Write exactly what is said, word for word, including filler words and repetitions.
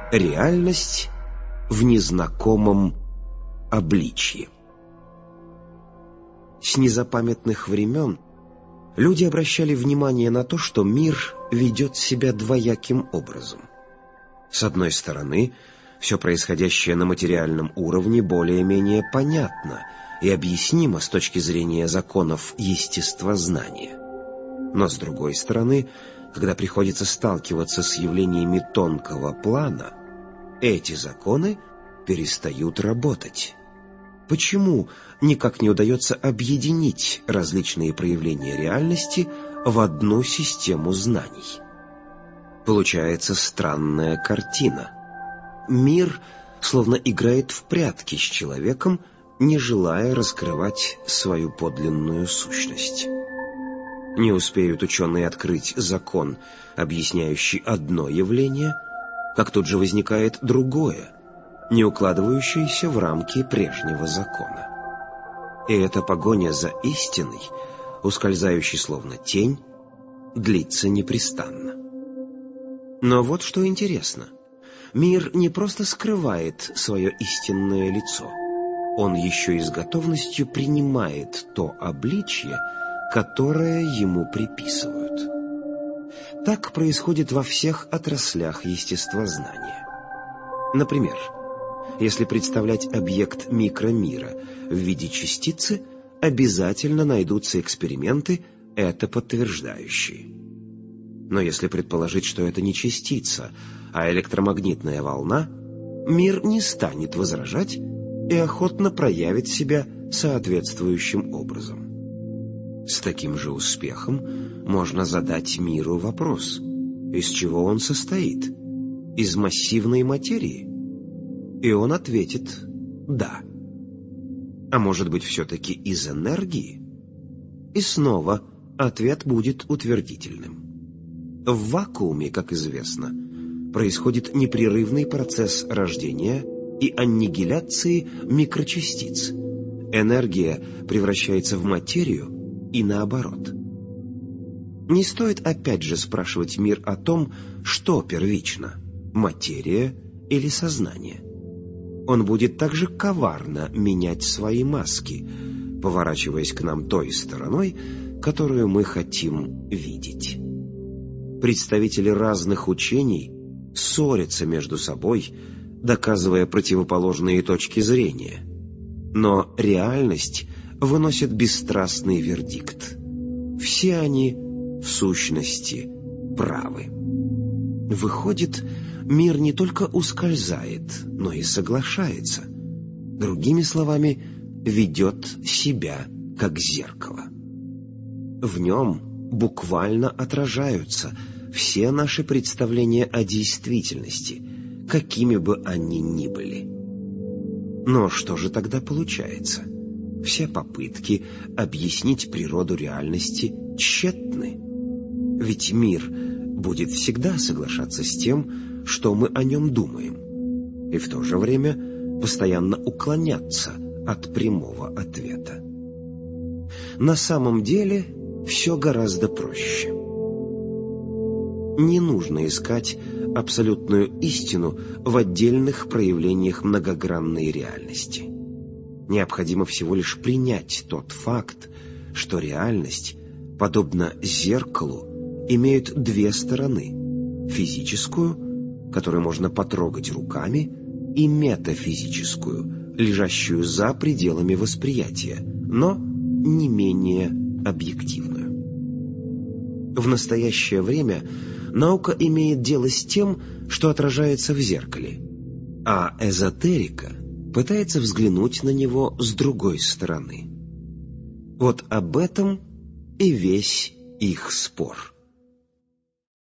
Реальность в незнакомом обличье. С незапамятных времен люди обращали внимание на то, что мир ведет себя двояким образом. С одной стороны, все происходящее на материальном уровне более-менее понятно и объяснимо с точки зрения законов естествознания. Но с другой стороны, когда приходится сталкиваться с явлениями тонкого плана, эти законы перестают работать. Почему никак не удается объединить различные проявления реальности в одну систему знаний? Получается странная картина. Мир словно играет в прятки с человеком, не желая раскрывать свою подлинную сущность. Не успеют ученые открыть закон, объясняющий одно явление, как тут же возникает другое, не укладывающееся в рамки прежнего закона. И эта погоня за истиной, ускользающей словно тень, длится непрестанно. Но вот что интересно. Мир не просто скрывает свое истинное лицо, он еще и с готовностью принимает то обличье, которое ему приписывают. Так происходит во всех отраслях естествознания. Например, если представлять объект микромира в виде частицы, обязательно найдутся эксперименты, это подтверждающие. Но если предположить, что это не частица, а электромагнитная волна, мир не станет возражать и охотно проявит себя соответствующим образом. С таким же успехом можно задать миру вопрос: из чего он состоит? Из массивной материи? И он ответит «да». А может быть, все-таки из энергии? И снова ответ будет утвердительным. В вакууме, как известно, происходит непрерывный процесс рождения и аннигиляции микрочастиц. Энергия превращается в материю и наоборот. Не стоит опять же спрашивать мир о том, что первично – материя или сознание. Он будет также коварно менять свои маски, поворачиваясь к нам той стороной, которую мы хотим видеть. Представители разных учений ссорятся между собой, доказывая противоположные точки зрения. Но реальность выносит бесстрастный вердикт. Все они, в сущности, правы. Выходит, мир не только ускользает, но и соглашается. Другими словами, ведет себя как зеркало. В нем буквально отражаются все наши представления о действительности, какими бы они ни были. Но что же тогда получается? Все попытки объяснить природу реальности тщетны. Ведь мир будет всегда соглашаться с тем, что мы о нем думаем, и в то же время постоянно уклоняться от прямого ответа. На самом деле все гораздо проще. Не нужно искать абсолютную истину в отдельных проявлениях многогранной реальности. Необходимо всего лишь принять тот факт, что реальность, подобно зеркалу, имеет две стороны: физическую, которую можно потрогать руками, и метафизическую, лежащую за пределами восприятия, но не менее объективную. В настоящее время наука имеет дело с тем, что отражается в зеркале, а эзотерика пытается взглянуть на него с другой стороны. Вот об этом и весь их спор.